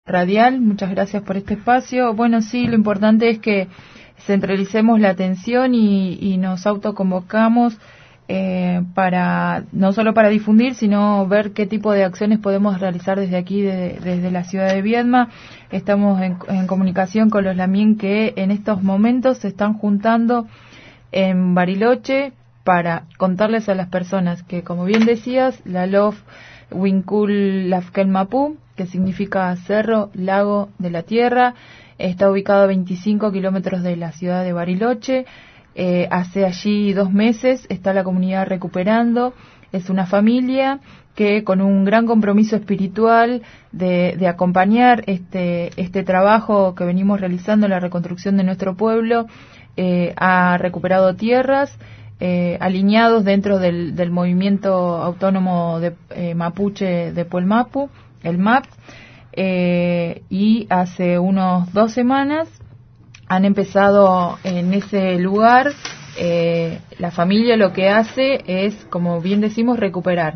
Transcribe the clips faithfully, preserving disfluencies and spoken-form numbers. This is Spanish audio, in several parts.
Radial, muchas gracias por este espacio. Bueno, sí, lo importante es que centralicemos la atención y, y nos autoconvocamos eh, para no solo para difundir, sino ver qué tipo de acciones podemos realizar desde aquí, de, desde la ciudad de Viedma. Estamos en, en comunicación con los Lamien que en estos momentos se están juntando en Bariloche para contarles a las personas que, como bien decías, la LOF Winkul Lafkel Mapu, que significa Cerro Lago de la Tierra, está ubicado a veinticinco kilómetros de la ciudad de Bariloche. Eh, hace allí dos meses está la comunidad recuperando. Es una familia que, con un gran compromiso espiritual de, de acompañar este, este trabajo que venimos realizando, la reconstrucción de nuestro pueblo, eh, ha recuperado tierras, Eh, alineados dentro del, del movimiento autónomo de eh, mapuche de Puelmapu, el M A P, eh, y hace unos dos semanas han empezado en ese lugar. Eh, la familia lo que hace es, como bien decimos, recuperar,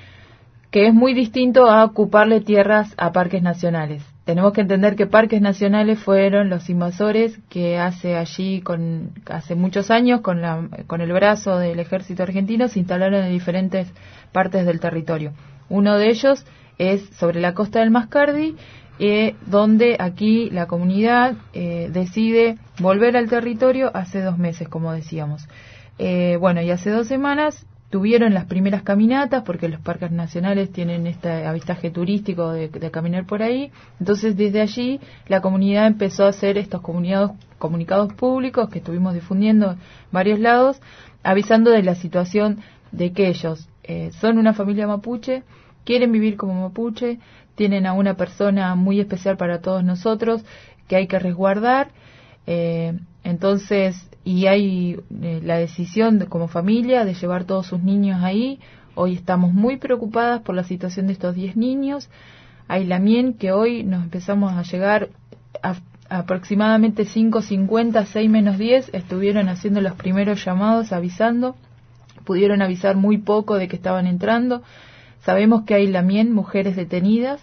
que es muy distinto a ocuparle tierras a parques nacionales. Tenemos que entender que parques nacionales fueron los invasores que hace allí, con hace muchos años, con, la, con el brazo del ejército argentino, se instalaron en diferentes partes del territorio. Uno de ellos es sobre la costa del Mascardi, eh, donde aquí la comunidad eh, decide volver al territorio hace dos meses, como decíamos. Eh, bueno, y hace dos semanas tuvieron las primeras caminatas, porque los parques nacionales tienen este avistaje turístico de, de caminar por ahí. Entonces, desde allí, la comunidad empezó a hacer estos comunicados, comunicados públicos que estuvimos difundiendo en varios lados, avisando de la situación de que ellos eh, son una familia mapuche, quieren vivir como mapuche, tienen a una persona muy especial para todos nosotros que hay que resguardar. Eh, entonces, y hay eh, la decisión de, como familia, de llevar todos sus niños ahí. Hoy estamos muy preocupadas por la situación de estos diez niños. Hay Lamien que hoy nos empezamos a llegar a, a aproximadamente cinco cincuenta, seis menos diez, estuvieron haciendo los primeros llamados, avisando. Pudieron avisar muy poco de que estaban entrando. Sabemos que hay Lamien, mujeres detenidas,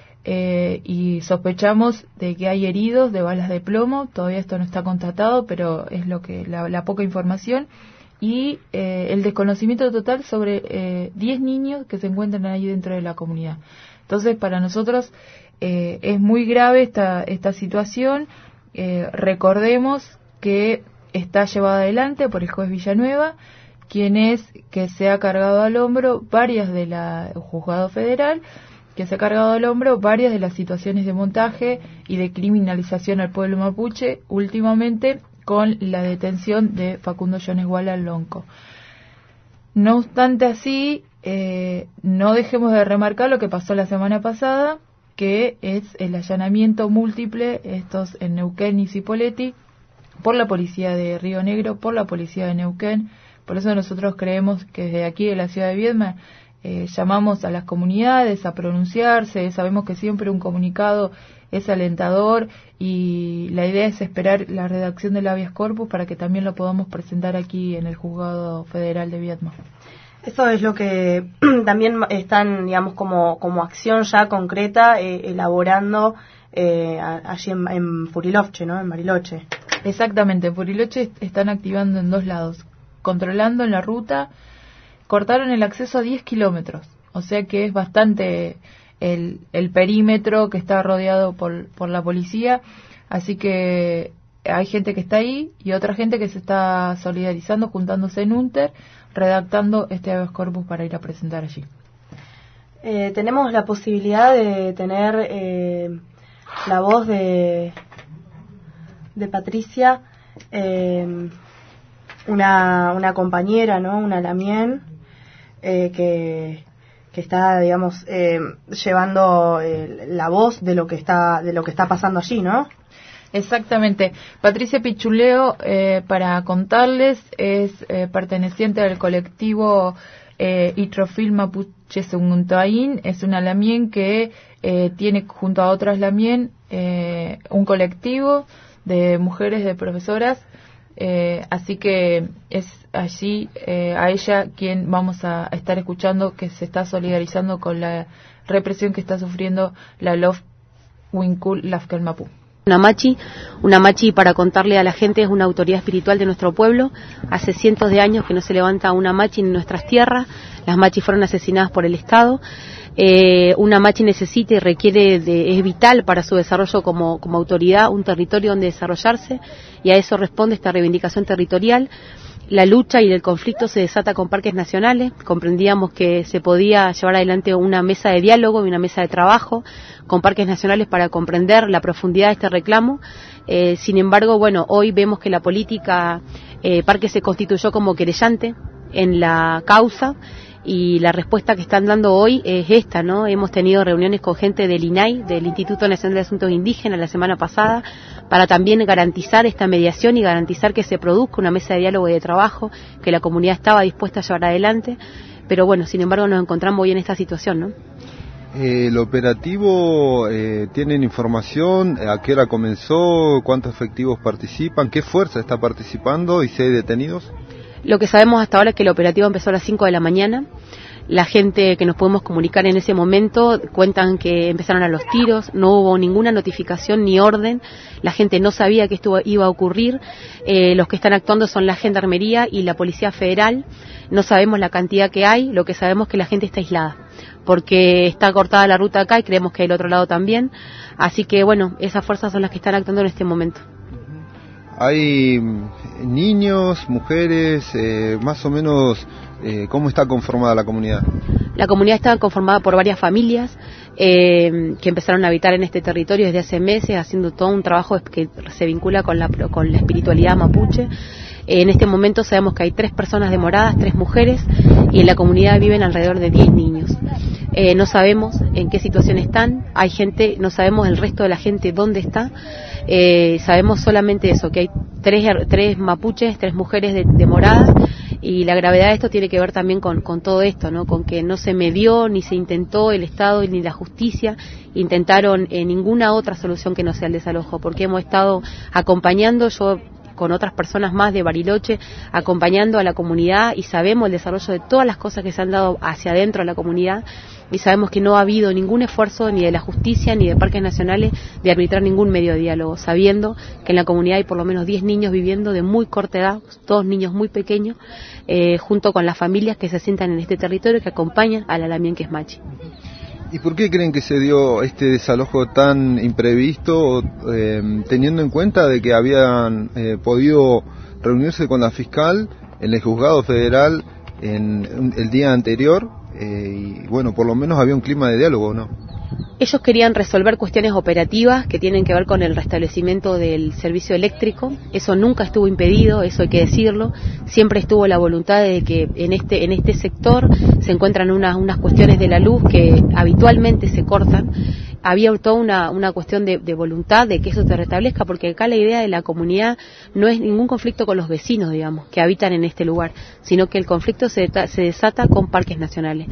Eh, y sospechamos de que hay heridos de balas de plomo. Todavía esto no está constatado, pero es lo que la, la poca información, y eh, el desconocimiento total sobre eh, diez niños que se encuentran ahí dentro de la comunidad. Entonces, para nosotros eh, es muy grave esta esta situación. Eh, recordemos que está llevada adelante por el juez Villanueva, quien es que se ha cargado al hombro varias de la el juzgado federal, que se ha cargado al hombro varias de las situaciones de montaje y de criminalización al pueblo mapuche, últimamente con la detención de Facundo Yonesguala Lonco. No obstante así, eh, no dejemos de remarcar lo que pasó la semana pasada, que es el allanamiento múltiple, estos en Neuquén y Cipolletti, por la policía de Río Negro, por la policía de Neuquén. Por eso nosotros creemos que desde aquí de la ciudad de Viedma Eh, llamamos a las comunidades a pronunciarse. Sabemos que siempre un comunicado es alentador y la idea es esperar la redacción del habeas corpus para que también lo podamos presentar aquí en el Juzgado Federal de Viedma. Eso es lo que también están, digamos, como, como acción ya concreta, eh, elaborando eh, allí en, en Furiloche, ¿no? En Bariloche. Exactamente, en Furiloche están activando en dos lados, controlando en la ruta. Cortaron el acceso a diez kilómetros, o sea que es bastante el, el perímetro que está rodeado por, por la policía, así que hay gente que está ahí y otra gente que se está solidarizando, juntándose en UNTER, redactando este habeas corpus para ir a presentar allí. Eh, tenemos la posibilidad de tener eh, la voz de, de Patricia, eh, una, una compañera, ¿no? Una Lamien, Eh, que, que está, digamos, eh, llevando eh, la voz de lo que está de lo que está pasando allí, ¿no? Exactamente. Patricia Pichuleo, eh, para contarles, es eh, perteneciente al colectivo eh, Itrofil Mapuche Seguntaín. Es una Lamien que eh, tiene junto a otras Lamien eh, un colectivo de mujeres, de profesoras. Eh, así que es allí eh, a ella quien vamos a, a estar escuchando, que se está solidarizando con la represión que está sufriendo la LOF Winkul Lafkelmapu. Una machi, una machi, para contarle a la gente, es una autoridad espiritual de nuestro pueblo. Hace cientos de años que no se levanta una machi en nuestras tierras. Las machis fueron asesinadas por el Estado. Eh, una machi necesita y requiere, de, es vital para su desarrollo como, como autoridad, un territorio donde desarrollarse, y a eso responde esta reivindicación territorial. La lucha y el conflicto se desata con parques nacionales. Comprendíamos que se podía llevar adelante una mesa de diálogo y una mesa de trabajo con parques nacionales para comprender la profundidad de este reclamo. Eh, sin embargo, bueno, hoy vemos que la política eh, Parque se constituyó como querellante en la causa, y la respuesta que están dando hoy es esta, ¿no? Hemos tenido reuniones con gente del I N A I, del Instituto Nacional de Asuntos Indígenas, la semana pasada, para también garantizar esta mediación y garantizar que se produzca una mesa de diálogo y de trabajo, que la comunidad estaba dispuesta a llevar adelante, pero bueno, sin embargo nos encontramos hoy en esta situación, ¿no? Eh, ¿El operativo, eh, tienen información? ¿A qué hora comenzó? ¿Cuántos efectivos participan? ¿Qué fuerza está participando y si hay detenidos? Lo que sabemos hasta ahora es que el operativo empezó a las cinco de la mañana. La gente que nos podemos comunicar en ese momento cuentan que empezaron a los tiros, no hubo ninguna notificación ni orden, la gente no sabía que esto iba a ocurrir. Eh, los que están actuando son la Gendarmería y la Policía Federal. No sabemos la cantidad que hay, lo que sabemos es que la gente está aislada, porque está cortada la ruta acá y creemos que hay el otro lado también. Así que bueno, esas fuerzas son las que están actuando en este momento. ¿Hay niños, mujeres, eh, más o menos, eh, cómo está conformada la comunidad? La comunidad está conformada por varias familias eh, que empezaron a habitar en este territorio desde hace meses, haciendo todo un trabajo que se vincula con la, con la espiritualidad mapuche. En este momento sabemos que hay tres personas demoradas, tres mujeres, y en la comunidad viven alrededor de diez niños. Eh, no sabemos en qué situación están, hay gente, no sabemos el resto de la gente dónde está. Eh, sabemos solamente eso, que hay tres, tres mapuches, tres mujeres de, demoradas, y la gravedad de esto tiene que ver también con, con todo esto, ¿no? Con que no se medió ni se intentó el Estado ni la justicia, intentaron eh, ninguna otra solución que no sea el desalojo, porque hemos estado acompañando, yo con otras personas más de Bariloche, acompañando a la comunidad, y sabemos el desarrollo de todas las cosas que se han dado hacia adentro de la comunidad, y sabemos que no ha habido ningún esfuerzo ni de la justicia ni de parques nacionales de arbitrar ningún medio de diálogo, sabiendo que en la comunidad hay por lo menos diez niños viviendo de muy corta edad, todos niños muy pequeños, eh, junto con las familias que se asientan en este territorio, que acompañan a la Lamien Kesmachi. ¿Y por qué creen que se dio este desalojo tan imprevisto, eh, teniendo en cuenta de que habían eh, podido reunirse con la fiscal en el juzgado federal en el día anterior? Eh, y bueno, por lo menos había un clima de diálogo, ¿no? Ellos querían resolver cuestiones operativas que tienen que ver con el restablecimiento del servicio eléctrico. Eso nunca estuvo impedido, eso hay que decirlo. Siempre estuvo la voluntad de que en este en este sector se encuentran unas unas cuestiones de la luz que habitualmente se cortan. Había toda una, una cuestión de, de voluntad de que eso se restablezca, porque acá la idea de la comunidad no es ningún conflicto con los vecinos, digamos, que habitan en este lugar, sino que el conflicto se, se desata con parques nacionales.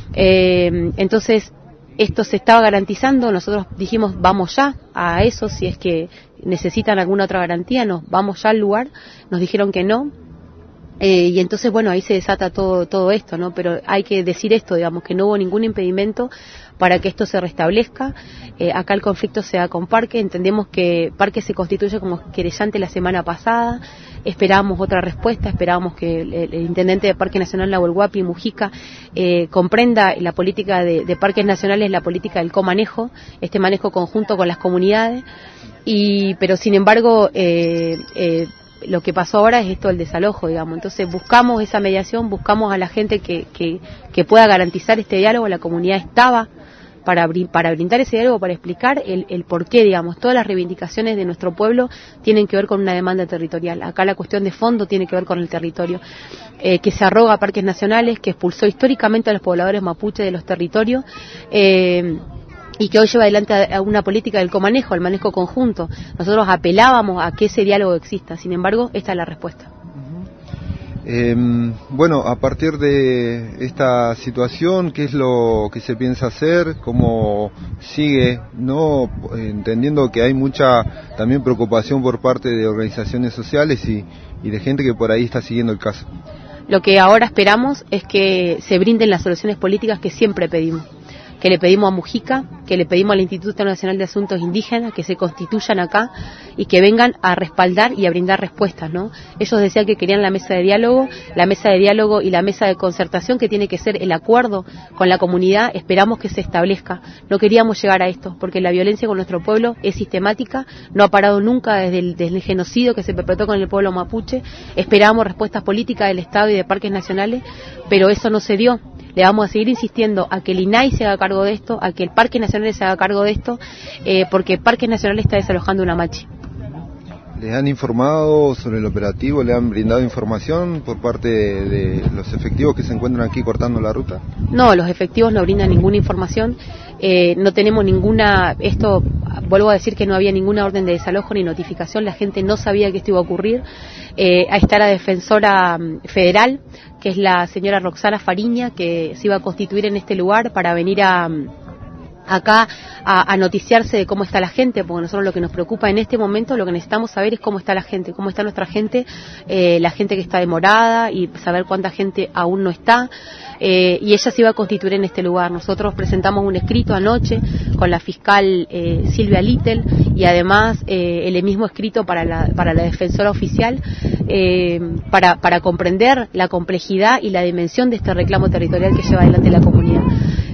Eh, entonces, esto se estaba garantizando, nosotros dijimos vamos ya a eso, si es que necesitan alguna otra garantía, nos vamos ya al lugar, nos dijeron que no, eh, y entonces bueno, ahí se desata todo todo esto, ¿no? Pero hay que decir esto, digamos, que no hubo ningún impedimento para que esto se restablezca. Eh, acá el conflicto se da con Parque, entendemos que Parque se constituye como querellante la semana pasada, esperábamos otra respuesta, esperábamos que el, el intendente de Parque Nacional, Nahuel Huapi Mujica, eh, comprenda la política de, de parques nacionales, la política del comanejo, este manejo conjunto con las comunidades, y pero sin embargo eh, eh, lo que pasó ahora es esto, el desalojo, digamos. Entonces buscamos esa mediación, buscamos a la gente que, que, que pueda garantizar este diálogo. La comunidad estaba para, para brindar ese diálogo, para explicar el, el porqué, digamos. Todas las reivindicaciones de nuestro pueblo tienen que ver con una demanda territorial. Acá la cuestión de fondo tiene que ver con el territorio, eh, que se arroga a parques nacionales, que expulsó históricamente a los pobladores mapuche de los territorios, eh, y que hoy lleva adelante a una política del comanejo, el manejo conjunto. Nosotros apelábamos a que ese diálogo exista, sin embargo, esta es la respuesta. Eh, bueno, a partir de esta situación, ¿qué es lo que se piensa hacer? ¿Cómo sigue? No, entendiendo que hay mucha también preocupación por parte de organizaciones sociales y, y de gente que por ahí está siguiendo el caso. Lo que ahora esperamos es que se brinden las soluciones políticas que siempre pedimos. que le pedimos a Mujica, que le pedimos al Instituto Nacional de Asuntos Indígenas, que se constituyan acá y que vengan a respaldar y a brindar respuestas, ¿no? Ellos decían que querían la mesa de diálogo, la mesa de diálogo y la mesa de concertación, que tiene que ser el acuerdo con la comunidad, esperamos que se establezca. No queríamos llegar a esto, porque la violencia con nuestro pueblo es sistemática, no ha parado nunca desde el, desde el genocidio que se perpetró con el pueblo mapuche. Esperábamos respuestas políticas del Estado y de parques nacionales, pero eso no se dio. Le vamos a seguir insistiendo a que el I N A I se haga cargo de esto, a que el Parque Nacional se haga cargo de esto, eh, porque el Parque Nacional está desalojando una machi. ¿Les han informado sobre el operativo? ¿Le han brindado información por parte de, de los efectivos que se encuentran aquí cortando la ruta? No, los efectivos no brindan ninguna información. Eh, no tenemos ninguna, esto, vuelvo a decir que no había ninguna orden de desalojo ni notificación, la gente no sabía que esto iba a ocurrir. Eh, ahí está la defensora federal, que es la señora Roxana Fariña, que se iba a constituir en este lugar para venir a... acá a, a noticiarse de cómo está la gente, porque nosotros lo que nos preocupa en este momento, lo que necesitamos saber es cómo está la gente, cómo está nuestra gente, eh, la gente que está demorada y saber cuánta gente aún no está, eh, y ella se iba a constituir en este lugar. Nosotros presentamos un escrito anoche con la fiscal eh, Silvia Little y además eh, el mismo escrito para la, para la defensora oficial, eh, para, para comprender la complejidad y la dimensión de este reclamo territorial que lleva adelante la comunidad.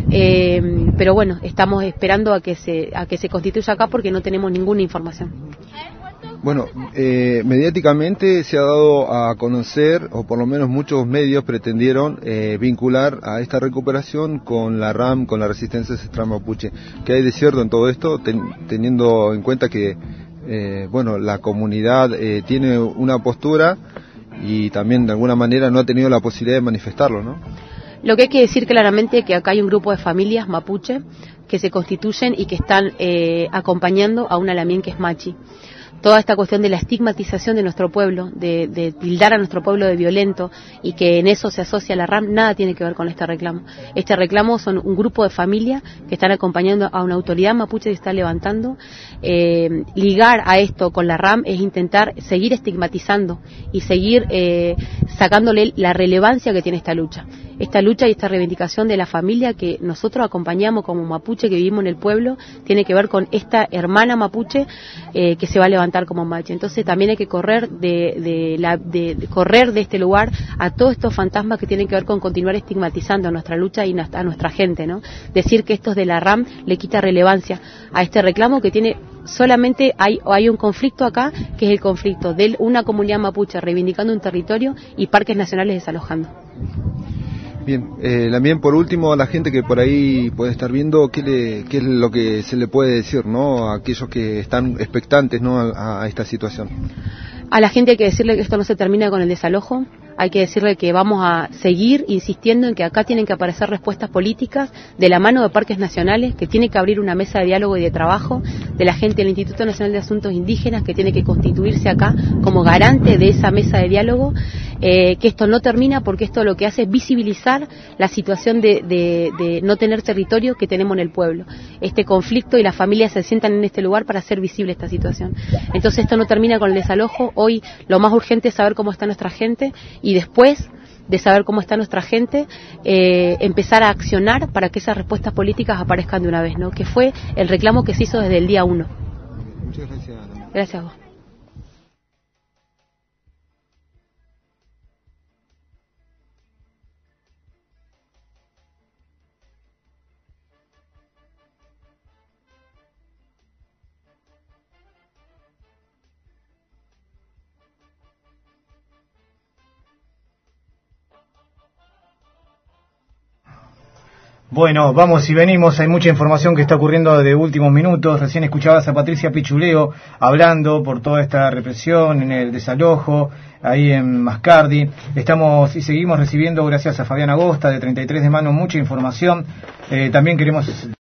Eh, pero bueno, estamos esperando a que se a que se constituya acá porque no tenemos ninguna información. Bueno, eh, mediáticamente se ha dado a conocer, o por lo menos muchos medios pretendieron eh, vincular a esta recuperación con la RAM, con la resistencia ancestral mapuche. ¿Qué hay de cierto en todo esto, ten, teniendo en cuenta que eh, bueno, la comunidad eh, tiene una postura y también de alguna manera no ha tenido la posibilidad de manifestarlo, ¿no? Lo que hay que decir claramente es que acá hay un grupo de familias mapuche que se constituyen y que están eh, acompañando a una lamien que es machi. Toda esta cuestión de la estigmatización de nuestro pueblo, de, de tildar a nuestro pueblo de violento y que en eso se asocia la RAM, nada tiene que ver con este reclamo. Este reclamo son un grupo de familias que están acompañando a una autoridad mapuche que está levantando. Eh, ligar a esto con la RAM es intentar seguir estigmatizando y seguir eh, sacándole la relevancia que tiene esta lucha. Esta lucha y esta reivindicación de la familia que nosotros acompañamos como mapuche que vivimos en el pueblo tiene que ver con esta hermana mapuche eh, que se va a levantar como machi. Entonces también hay que correr de, de, la, de, de correr de este lugar a todos estos fantasmas que tienen que ver con continuar estigmatizando a nuestra lucha y a nuestra gente, ¿no? Decir que esto es de la RAM le quita relevancia a este reclamo que tiene. Solamente hay, hay un conflicto acá, que es el conflicto de una comunidad mapuche reivindicando un territorio y parques nacionales desalojando. Bien, eh, también por último a la gente que por ahí puede estar viendo, ¿qué, le, qué es lo que se le puede decir, ¿no? A aquellos que están expectantes, ¿no? a, a esta situación. A la gente hay que decirle que esto no se termina con el desalojo. Hay que decirle que vamos a seguir insistiendo en que acá tienen que aparecer respuestas políticas de la mano de parques nacionales, que tiene que abrir una mesa de diálogo y de trabajo de la gente del Instituto Nacional de Asuntos Indígenas, que tiene que constituirse acá como garante de esa mesa de diálogo, eh, que esto no termina porque esto lo que hace es visibilizar la situación de, de, de no tener territorio que tenemos en el pueblo. Este conflicto y las familias se sientan en este lugar para hacer visible esta situación. Entonces esto no termina con el desalojo. Hoy lo más urgente es saber cómo está nuestra gente y después de saber cómo está nuestra gente, eh, empezar a accionar para que esas respuestas políticas aparezcan de una vez, ¿no? Que fue el reclamo que se hizo desde el día uno. Muchas gracias. Gracias a vos. Bueno, vamos y venimos, hay mucha información que está ocurriendo de últimos minutos. Recién escuchabas a Patricia Pichuleo hablando por toda esta represión en el desalojo ahí en Mascardi. Estamos y seguimos recibiendo, gracias a Fabián Agosta de treinta y tres de Mano, mucha información. Eh, también queremos